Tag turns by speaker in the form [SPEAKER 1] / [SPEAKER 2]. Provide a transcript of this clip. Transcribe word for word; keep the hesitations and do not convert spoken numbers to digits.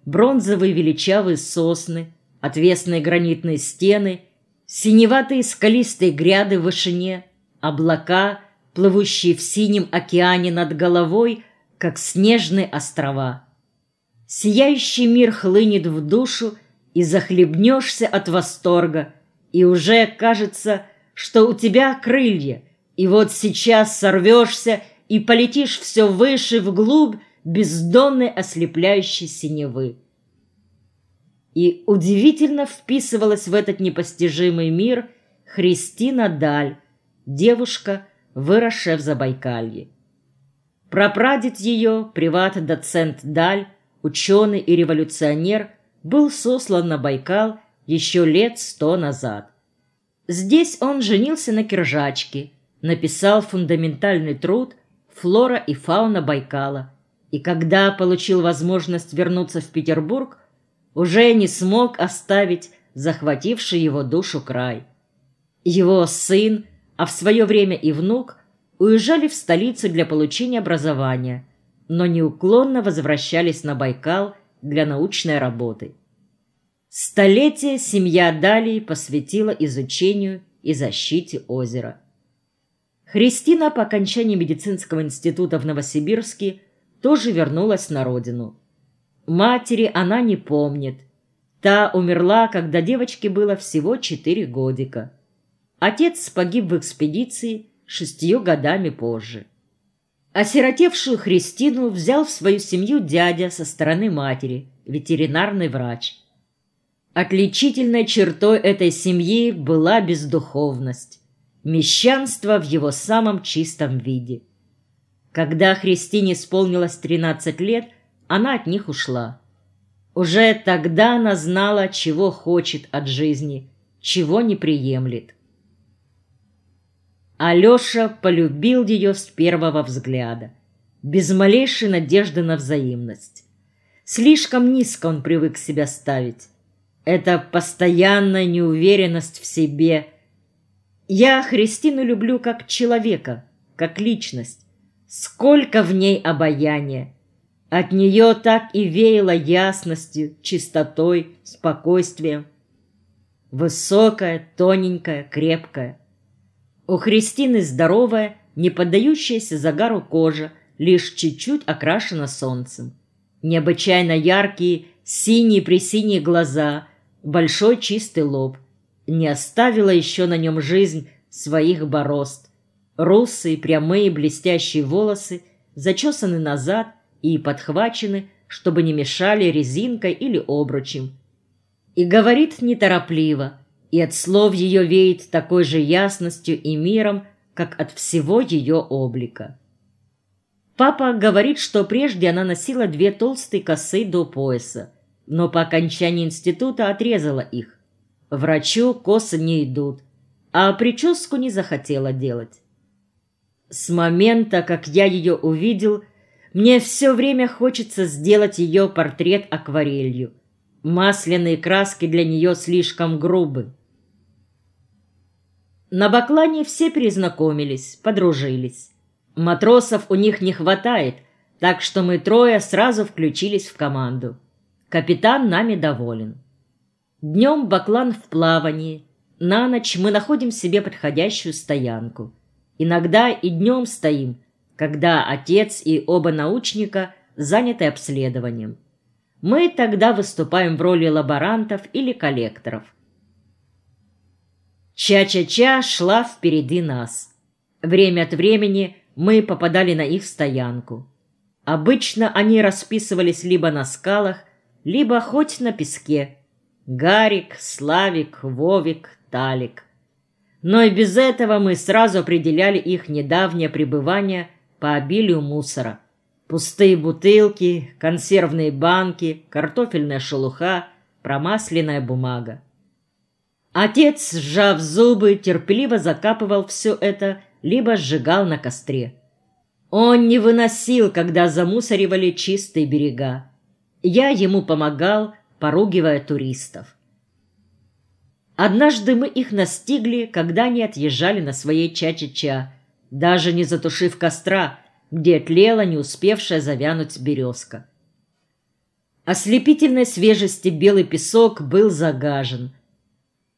[SPEAKER 1] бронзовые величавые сосны, отвесные гранитные стены, синеватые скалистые гряды в вышине, облака, плывущие в синем океане над головой, как снежные острова. Сияющий мир хлынет в душу, и захлебнешься от восторга, и уже кажется, что у тебя крылья, и вот сейчас сорвешься и полетишь все выше вглубь бездонной ослепляющей синевы. И удивительно вписывалась в этот непостижимый мир Христина Даль, девушка, выросшая в Забайкалье. Прапрадед ее, приват-доцент Даль, ученый и революционер, был сослан на Байкал еще лет сто назад. Здесь он женился на киржачке, написал фундаментальный труд «Флора и фауна Байкала», и когда получил возможность вернуться в Петербург, уже не смог оставить захвативший его душу край. Его сын, а в свое время и внук, уезжали в столицу для получения образования, но неуклонно возвращались на Байкал для научной работы. Столетие семья Далей посвятила изучению и защите озера. Христина по окончании медицинского института в Новосибирске тоже вернулась на родину. Матери она не помнит. Та умерла, когда девочке было всего четыре годика. Отец погиб в экспедиции шестью годами позже. Осиротевшую Христину взял в свою семью дядя со стороны матери, ветеринарный врач. Отличительной чертой этой семьи была бездуховность, мещанство в его самом чистом виде. Когда Христине исполнилось тринадцать лет, она от них ушла. Уже тогда она знала, чего хочет от жизни, чего не приемлет. Алеша полюбил ее с первого взгляда, без малейшей надежды на взаимность. Слишком низко он привык себя ставить. Это постоянная неуверенность в себе. Я Христину люблю как человека, как личность. Сколько в ней обаяния! От нее так и веяло ясностью, чистотой, спокойствием. Высокая, тоненькая, крепкая. У Христины здоровая, не поддающаяся загару кожа, лишь чуть-чуть окрашена солнцем. Необычайно яркие, синие-пресиние глаза, большой чистый лоб. Не оставила еще на нем жизнь своих борозд. Русые, прямые, блестящие волосы зачесаны назад и подхвачены, чтобы не мешали резинкой или обручем. И говорит неторопливо, и от слов ее веет такой же ясностью и миром, как от всего ее облика. Папа говорит, что прежде она носила две толстые косы до пояса, но по окончании института отрезала их. Врачу косы не идут, а прическу не захотела делать. С момента, как я ее увидел, мне все время хочется сделать ее портрет акварелью. Масляные краски для нее слишком грубы. На Баклане все перезнакомились, подружились. Матросов у них не хватает, так что мы трое сразу включились в команду. Капитан нами доволен. Днем Баклан в плавании, на ночь мы находим себе подходящую стоянку. Иногда и днем стоим, когда отец и оба научника заняты обследованием. Мы тогда выступаем в роли лаборантов или коллекторов. Ча-ча-ча шла впереди нас. Время от времени мы попадали на их стоянку. Обычно они расписывались либо на скалах, либо хоть на песке. Гарик, Славик, Вовик, Талик. Но и без этого мы сразу определяли их недавнее пребывание по обилию мусора. Пустые бутылки, консервные банки, картофельная шелуха, промасленная бумага. Отец, сжав зубы, терпеливо закапывал все это, либо сжигал на костре. Он не выносил, когда замусоривали чистые берега. Я ему помогал, поругивая туристов. Однажды мы их настигли, когда они отъезжали на своей ча-ча-ча, даже не затушив костра, где тлела не успевшая завянуть березка. ослепительной свежести белый песок был загажен.